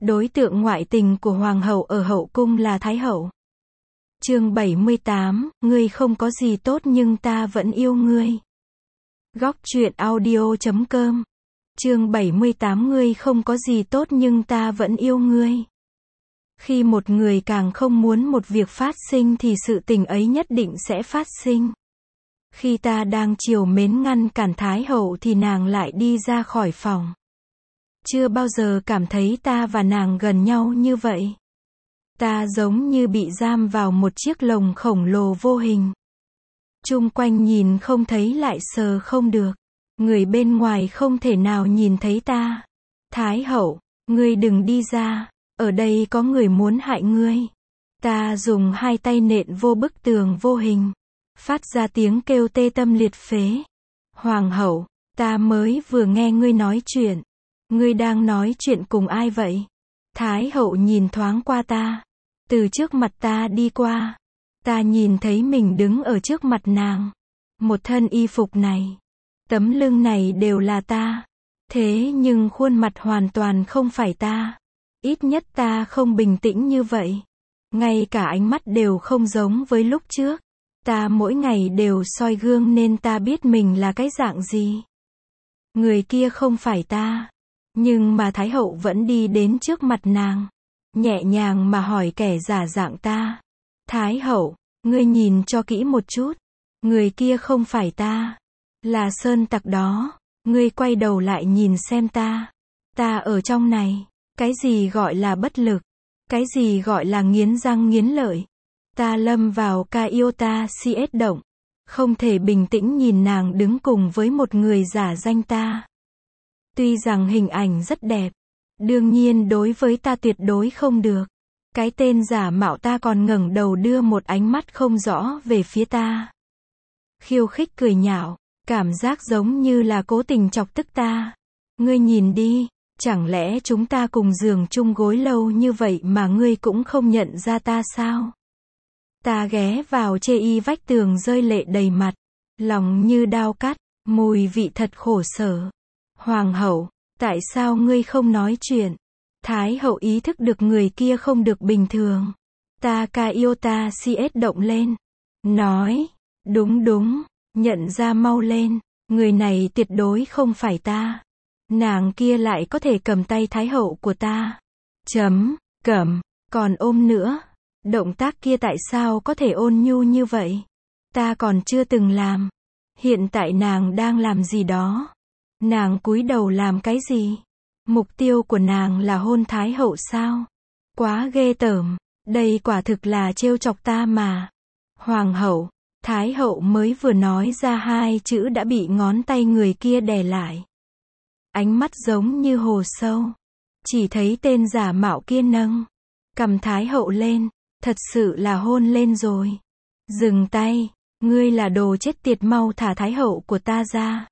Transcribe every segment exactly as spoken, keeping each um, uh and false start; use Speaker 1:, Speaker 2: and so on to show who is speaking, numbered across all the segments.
Speaker 1: Đối tượng ngoại tình của hoàng hậu ở hậu cung là Thái hậu. Chương bảy mươi tám, ngươi không có gì tốt nhưng ta vẫn yêu ngươi. Góc truyện audio chấm com. Chương bảy mươi tám, ngươi không có gì tốt nhưng ta vẫn yêu ngươi. Khi một người càng không muốn một việc phát sinh thì sự tình ấy nhất định sẽ phát sinh. Khi ta đang trìu mến ngăn cản Thái hậu thì nàng lại đi ra khỏi phòng. Chưa bao giờ cảm thấy ta và nàng gần nhau như vậy. Ta giống như bị giam vào một chiếc lồng khổng lồ vô hình. Chung quanh nhìn không thấy lại sờ không được. Người bên ngoài không thể nào nhìn thấy ta. Thái hậu, ngươi đừng đi ra. Ở đây có người muốn hại ngươi. Ta dùng hai tay nện vô bức tường vô hình. Phát ra tiếng kêu tê tâm liệt phế. Hoàng hậu, ta mới vừa nghe ngươi nói chuyện. Ngươi đang nói chuyện cùng ai vậy? Thái hậu nhìn thoáng qua ta. Từ trước mặt ta đi qua. Ta nhìn thấy mình đứng ở trước mặt nàng. Một thân y phục này, tấm lưng này đều là ta. Thế nhưng khuôn mặt hoàn toàn không phải ta. Ít nhất ta không bình tĩnh như vậy. Ngay cả ánh mắt đều không giống với lúc trước. Ta mỗi ngày đều soi gương nên ta biết mình là cái dạng gì. Người kia không phải ta. Nhưng mà Thái hậu vẫn đi đến trước mặt nàng. Nhẹ nhàng mà hỏi kẻ giả dạng ta. Thái hậu, ngươi nhìn cho kỹ một chút. Người kia không phải ta. Là sơn tặc đó. Ngươi quay đầu lại nhìn xem ta. Ta ở trong này. Cái gì gọi là bất lực? Cái gì gọi là nghiến răng nghiến lợi? Ta lâm vào ca yêu ta si ết động. Không thể bình tĩnh nhìn nàng đứng cùng với một người giả danh ta. Tuy rằng hình ảnh rất đẹp. Đương nhiên đối với ta tuyệt đối không được. Cái tên giả mạo ta còn ngẩng đầu đưa một ánh mắt không rõ về phía ta. Khiêu khích cười nhạo. Cảm giác giống như là cố tình chọc tức ta. Ngươi nhìn đi. Chẳng lẽ chúng ta cùng giường chung gối lâu như vậy mà ngươi cũng không nhận ra ta sao? Ta ghé vào chê y vách tường rơi lệ đầy mặt. Lòng như đao cắt. Mùi vị thật khổ sở. Hoàng hậu, tại sao ngươi không nói chuyện? Thái hậu ý thức được người kia không được bình thường. Ta ca yêu ta si ết động lên. Nói, đúng đúng, nhận ra mau lên. Người này tuyệt đối không phải ta. Nàng kia lại có thể cầm tay Thái hậu của ta. Chấm, cầm, còn ôm nữa. Động tác kia tại sao có thể ôn nhu như vậy? Ta còn chưa từng làm. Hiện tại nàng đang làm gì đó? Nàng cúi đầu làm cái gì? Mục tiêu của nàng là hôn Thái hậu sao? Quá ghê tởm. Đây quả thực là trêu chọc ta mà. Hoàng hậu, Thái hậu mới vừa nói ra hai chữ đã bị ngón tay người kia đè lại. Ánh mắt giống như hồ sâu. Chỉ thấy tên giả mạo kia nâng cầm Thái hậu lên. Thật sự là hôn lên rồi. Dừng tay. Ngươi là đồ chết tiệt, mau thả Thái hậu của ta ra.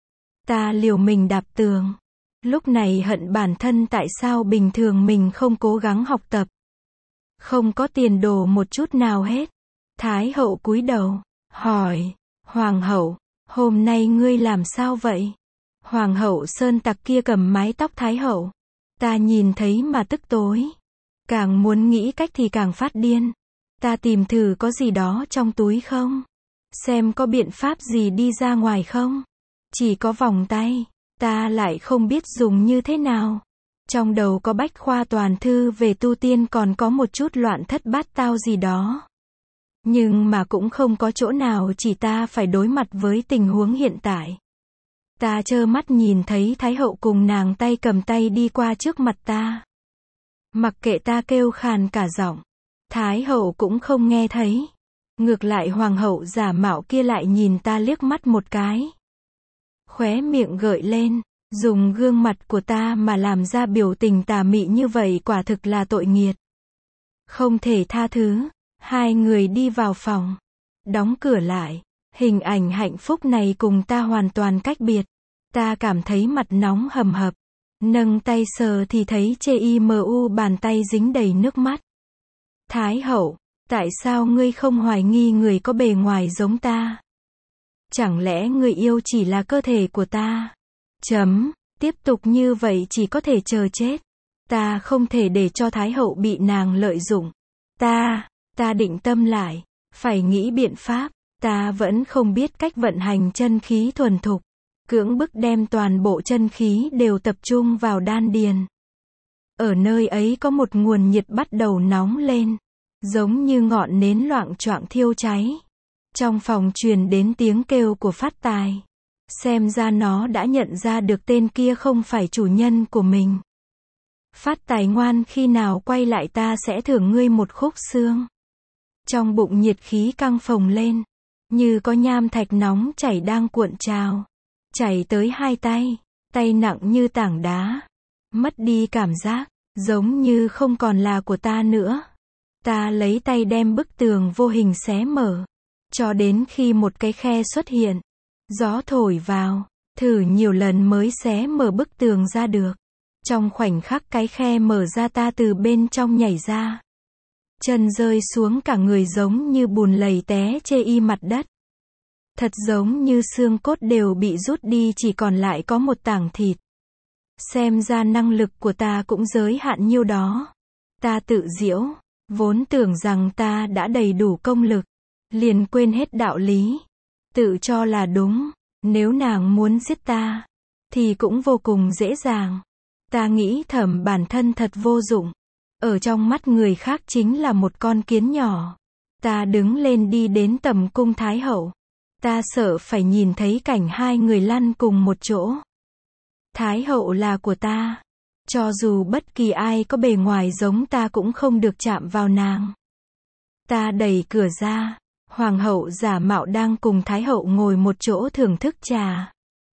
Speaker 1: Ta liều mình đạp tường. Lúc này hận bản thân tại sao bình thường mình không cố gắng học tập. Không có tiền đồ một chút nào hết. Thái hậu cúi đầu. Hỏi. Hoàng hậu, hôm nay ngươi làm sao vậy? Hoàng hậu sơn tặc kia cầm mái tóc Thái hậu. Ta nhìn thấy mà tức tối. Càng muốn nghĩ cách thì càng phát điên. Ta tìm thử có gì đó trong túi không? Xem có biện pháp gì đi ra ngoài không? Chỉ có vòng tay. Ta lại không biết dùng như thế nào. Trong đầu có bách khoa toàn thư về tu tiên, còn có một chút loạn thất bát tao gì đó. Nhưng mà cũng không có chỗ nào chỉ ta phải đối mặt với tình huống hiện tại. Ta trơ mắt nhìn thấy Thái hậu cùng nàng tay cầm tay đi qua trước mặt ta. Mặc kệ ta kêu khàn cả giọng, Thái hậu cũng không nghe thấy. Ngược lại hoàng hậu giả mạo kia lại nhìn ta liếc mắt một cái. Khóe miệng gợi lên, dùng gương mặt của ta mà làm ra biểu tình tà mị như vậy quả thực là tội nghiệt. Không thể tha thứ. Hai người đi vào phòng. Đóng cửa lại. Hình ảnh hạnh phúc này cùng ta hoàn toàn cách biệt. Ta cảm thấy mặt nóng hầm hập. Nâng tay sờ thì thấy chê y mờ u bàn tay dính đầy nước mắt. Thái hậu, tại sao ngươi không hoài nghi người có bề ngoài giống ta? Chẳng lẽ người yêu chỉ là cơ thể của ta? Chấm, tiếp tục như vậy chỉ có thể chờ chết. Ta không thể để cho Thái hậu bị nàng lợi dụng. Ta, ta định tâm lại, phải nghĩ biện pháp, ta vẫn không biết cách vận hành chân khí thuần thục, cưỡng bức đem toàn bộ chân khí đều tập trung vào đan điền. Ở nơi ấy có một nguồn nhiệt bắt đầu nóng lên, giống như ngọn nến loạng choạng thiêu cháy. Trong phòng truyền đến tiếng kêu của Phát Tài. Xem ra nó đã nhận ra được tên kia không phải chủ nhân của mình. Phát Tài ngoan, khi nào quay lại ta sẽ thưởng ngươi một khúc xương. Trong bụng nhiệt khí căng phồng lên, như có nham thạch nóng chảy đang cuộn trào, chảy tới hai tay, tay nặng như tảng đá, mất đi cảm giác, giống như không còn là của ta nữa. Ta lấy tay đem bức tường vô hình xé mở, cho đến khi một cái khe xuất hiện. Gió thổi vào, thử nhiều lần mới xé mở bức tường ra được. Trong khoảnh khắc cái khe mở ra, ta từ bên trong nhảy ra. Chân rơi xuống, cả người giống như bùn lầy té chê y mặt đất. Thật giống như xương cốt đều bị rút đi, chỉ còn lại có một tảng thịt. Xem ra năng lực của ta cũng giới hạn nhiêu đó. Ta tự giễu, vốn tưởng rằng ta đã đầy đủ công lực, liền quên hết đạo lý. Tự cho là đúng, nếu nàng muốn giết ta, thì cũng vô cùng dễ dàng. Ta nghĩ thầm bản thân thật vô dụng. Ở trong mắt người khác chính là một con kiến nhỏ. Ta đứng lên đi đến tầm cung Thái hậu. Ta sợ phải nhìn thấy cảnh hai người lăn cùng một chỗ. Thái hậu là của ta. Cho dù bất kỳ ai có bề ngoài giống ta cũng không được chạm vào nàng. Ta đẩy cửa ra. Hoàng hậu giả mạo đang cùng Thái hậu ngồi một chỗ thưởng thức trà.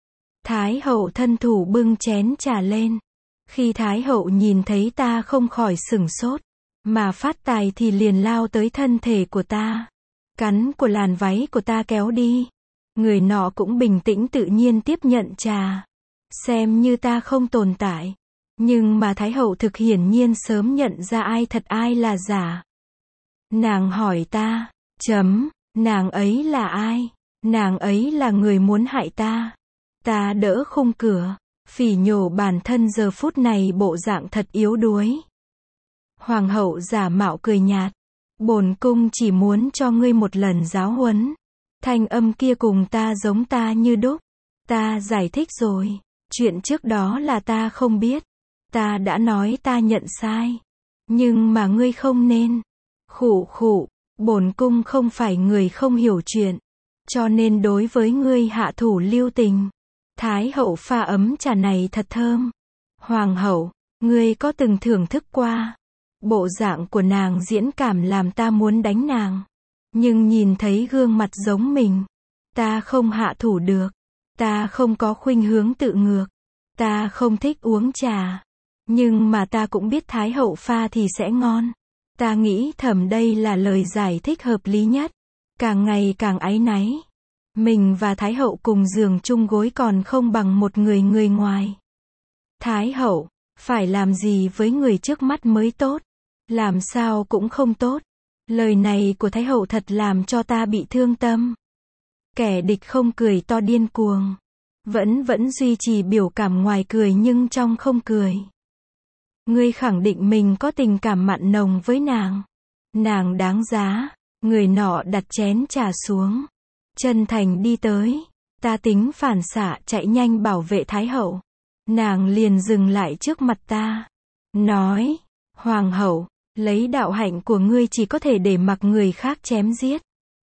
Speaker 1: Thái hậu thân thủ bưng chén trà lên. Khi Thái hậu nhìn thấy ta không khỏi sửng sốt. Mà Phát Tài thì liền lao tới thân thể của ta. Cắn của làn váy của ta kéo đi. Người nọ cũng bình tĩnh tự nhiên tiếp nhận trà. Xem như ta không tồn tại. Nhưng mà Thái hậu thực hiển nhiên sớm nhận ra ai thật ai là giả. Nàng hỏi ta. Chấm, nàng ấy là ai? Nàng ấy là người muốn hại ta. Ta đỡ khung cửa, phỉ nhổ bản thân giờ phút này bộ dạng thật yếu đuối. Hoàng hậu giả mạo cười nhạt. Bổn cung chỉ muốn cho ngươi một lần giáo huấn. Thanh âm kia cùng ta giống ta như đúc. Ta giải thích rồi. Chuyện trước đó là ta không biết. Ta đã nói ta nhận sai. Nhưng mà ngươi không nên. Khụ khụ. Bổn cung không phải người không hiểu chuyện, cho nên đối với ngươi hạ thủ lưu tình. Thái hậu pha ấm trà này thật thơm. Hoàng hậu, ngươi có từng thưởng thức qua? Bộ dạng của nàng diễn cảm làm ta muốn đánh nàng. Nhưng nhìn thấy gương mặt giống mình, ta không hạ thủ được. Ta không có khuynh hướng tự ngược. Ta không thích uống trà. Nhưng mà ta cũng biết Thái hậu pha thì sẽ ngon. Ta nghĩ thầm đây là lời giải thích hợp lý nhất. Càng ngày càng áy náy. Mình và Thái hậu cùng giường chung gối còn không bằng một người người ngoài. Thái hậu, phải làm gì với người trước mắt mới tốt? Làm sao cũng không tốt. Lời này của Thái hậu thật làm cho ta bị thương tâm. Kẻ địch không cười to điên cuồng. Vẫn vẫn duy trì biểu cảm ngoài cười nhưng trong không cười. Ngươi khẳng định mình có tình cảm mặn nồng với nàng. Nàng đáng giá. Người nọ đặt chén trà xuống. Chân thành đi tới. Ta tính phản xạ chạy nhanh bảo vệ Thái hậu. Nàng liền dừng lại trước mặt ta. Nói. Hoàng hậu, lấy đạo hạnh của ngươi chỉ có thể để mặc người khác chém giết.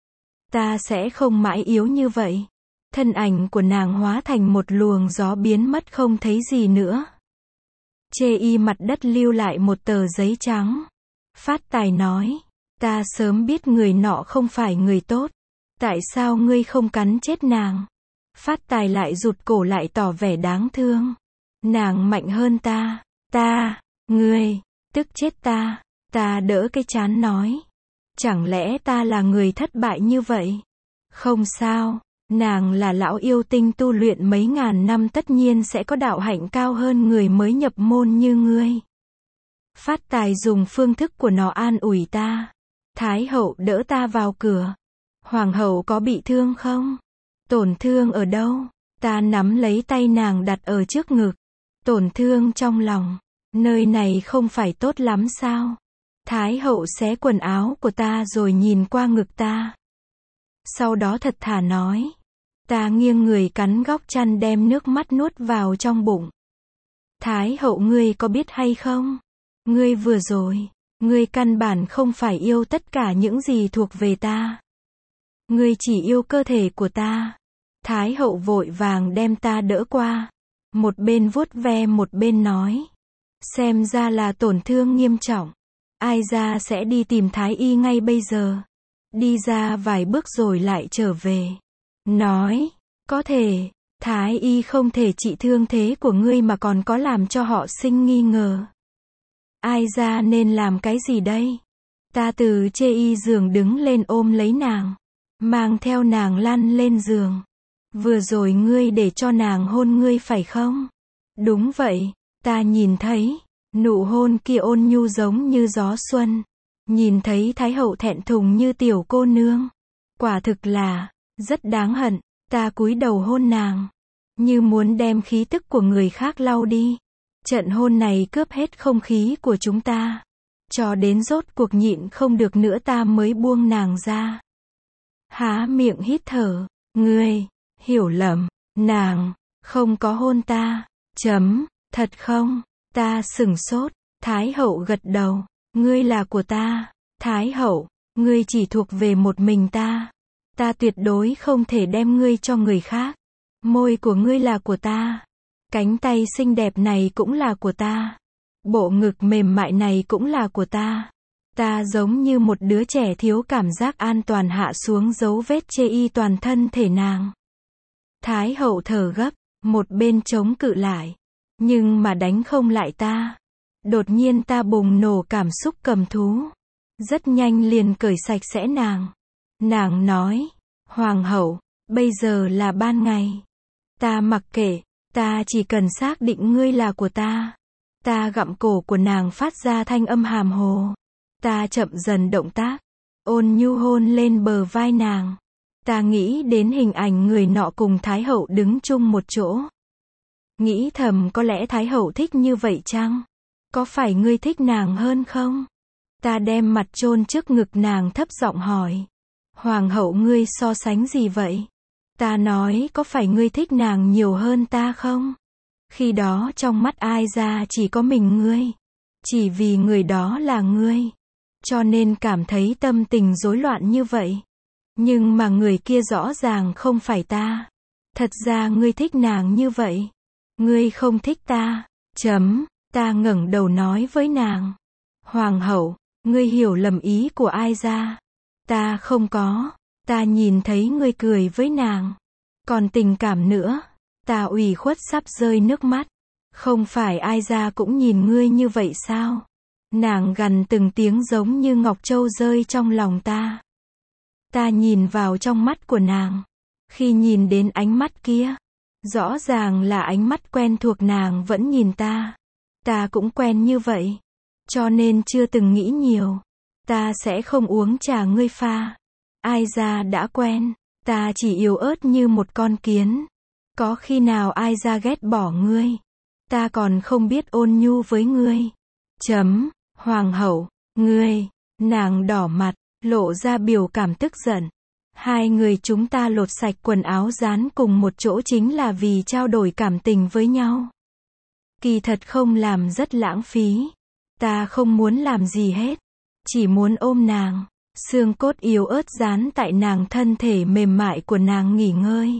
Speaker 1: Ta sẽ không mãi yếu như vậy. Thân ảnh của nàng hóa thành một luồng gió biến mất không thấy gì nữa. Chê y mặt đất lưu lại một tờ giấy trắng. Phát Tài nói. Ta sớm biết người nọ không phải người tốt. Tại sao ngươi không cắn chết nàng? Phát Tài lại rụt cổ lại tỏ vẻ đáng thương. Nàng mạnh hơn ta. Ta, ngươi, tức chết ta. Ta đỡ cái trán nói. Chẳng lẽ ta là người thất bại như vậy? Không sao. Nàng là lão yêu tinh tu luyện mấy ngàn năm tất nhiên sẽ có đạo hạnh cao hơn người mới nhập môn như ngươi. Phát Tài dùng phương thức của nó an ủi ta. Thái hậu đỡ ta vào cửa. Hoàng hậu có bị thương không? Tổn thương ở đâu? Ta nắm lấy tay nàng đặt ở trước ngực. Tổn thương trong lòng. Nơi này không phải tốt lắm sao? Thái hậu xé quần áo của ta rồi nhìn qua ngực ta. Sau đó thật thà nói. Ta nghiêng người cắn góc chăn đem nước mắt nuốt vào trong bụng. Thái hậu ngươi có biết hay không? Ngươi vừa rồi, ngươi căn bản không phải yêu tất cả những gì thuộc về ta. Ngươi chỉ yêu cơ thể của ta. Thái hậu vội vàng đem ta đỡ qua. Một bên vuốt ve một bên nói. Xem ra là tổn thương nghiêm trọng. Ai ra sẽ đi tìm thái y ngay bây giờ. Đi ra vài bước rồi lại trở về. Nói, có thể, thái y không thể trị thương thế của ngươi mà còn có làm cho họ sinh nghi ngờ. Ai ra nên làm cái gì đây? Ta từ chê y giường đứng lên ôm lấy nàng. Mang theo nàng lăn lên giường. Vừa rồi ngươi để cho nàng hôn ngươi phải không? Đúng vậy, ta nhìn thấy. Nụ hôn kia ôn nhu giống như gió xuân. Nhìn thấy thái hậu thẹn thùng như tiểu cô nương. Quả thực là, rất đáng hận. Ta cúi đầu hôn nàng. Như muốn đem khí tức của người khác lau đi. Trận hôn này cướp hết không khí của chúng ta. Cho đến rốt cuộc nhịn không được nữa ta mới buông nàng ra. Há miệng hít thở. Ngươi, hiểu lầm, nàng, không có hôn ta. Chấm, thật không? Ta sửng sốt. Thái hậu gật đầu. Ngươi là của ta. Thái hậu, ngươi chỉ thuộc về một mình ta. Ta tuyệt đối không thể đem ngươi cho người khác. Môi của ngươi là của ta. Cánh tay xinh đẹp này cũng là của ta. Bộ ngực mềm mại này cũng là của ta. Ta giống như một đứa trẻ thiếu cảm giác an toàn hạ xuống dấu vết chê y toàn thân thể nàng. Thái hậu thở gấp, một bên chống cự lại. Nhưng mà đánh không lại ta. Đột nhiên ta bùng nổ cảm xúc cầm thú. Rất nhanh liền cởi sạch sẽ nàng. Nàng nói, Hoàng hậu, bây giờ là ban ngày. Ta mặc kệ, ta chỉ cần xác định ngươi là của ta. Ta gặm cổ của nàng phát ra thanh âm hàm hồ. Ta chậm dần động tác, ôn nhu hôn lên bờ vai nàng. Ta nghĩ đến hình ảnh người nọ cùng Thái hậu đứng chung một chỗ. Nghĩ thầm có lẽ Thái hậu thích như vậy chăng? Có phải ngươi thích nàng hơn không? Ta đem mặt chôn trước ngực nàng thấp giọng hỏi. Hoàng hậu ngươi so sánh gì vậy? Ta nói có phải ngươi thích nàng nhiều hơn ta không? Khi đó trong mắt ai ra chỉ có mình ngươi. Chỉ vì người đó là ngươi. Cho nên cảm thấy tâm tình rối loạn như vậy. Nhưng mà người kia rõ ràng không phải ta. Thật ra ngươi thích nàng như vậy. Ngươi không thích ta. Chấm, ta ngẩng đầu nói với nàng. Hoàng hậu, ngươi hiểu lầm ý của ai ra. Ta không có. Ta nhìn thấy ngươi cười với nàng. Còn tình cảm nữa. Ta ủy khuất sắp rơi nước mắt. Không phải ai ra cũng nhìn ngươi như vậy sao? Nàng gằn từng tiếng giống như ngọc châu rơi trong lòng ta. Ta nhìn vào trong mắt của nàng. Khi nhìn đến ánh mắt kia, rõ ràng là ánh mắt quen thuộc nàng vẫn nhìn ta. Ta cũng quen như vậy. Cho nên chưa từng nghĩ nhiều. Ta sẽ không uống trà ngươi pha. Ai ra đã quen. Ta chỉ yếu ớt như một con kiến. Có khi nào ai ra ghét bỏ ngươi. Ta còn không biết ôn nhu với ngươi. Chấm, hoàng hậu, ngươi, nàng đỏ mặt, lộ ra biểu cảm tức giận. Hai người chúng ta lột sạch quần áo dán cùng một chỗ chính là vì trao đổi cảm tình với nhau. Kỳ thật không làm rất lãng phí. Ta không muốn làm gì hết. Chỉ muốn ôm nàng. Xương cốt yếu ớt dán tại nàng thân thể mềm mại của nàng nghỉ ngơi.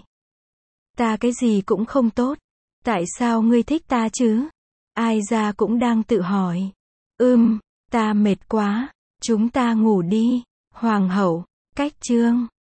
Speaker 1: Ta cái gì cũng không tốt. Tại sao ngươi thích ta chứ? Ai ra cũng đang tự hỏi. Ừm, ta mệt quá. Chúng ta ngủ đi. Hoàng hậu, cách chương.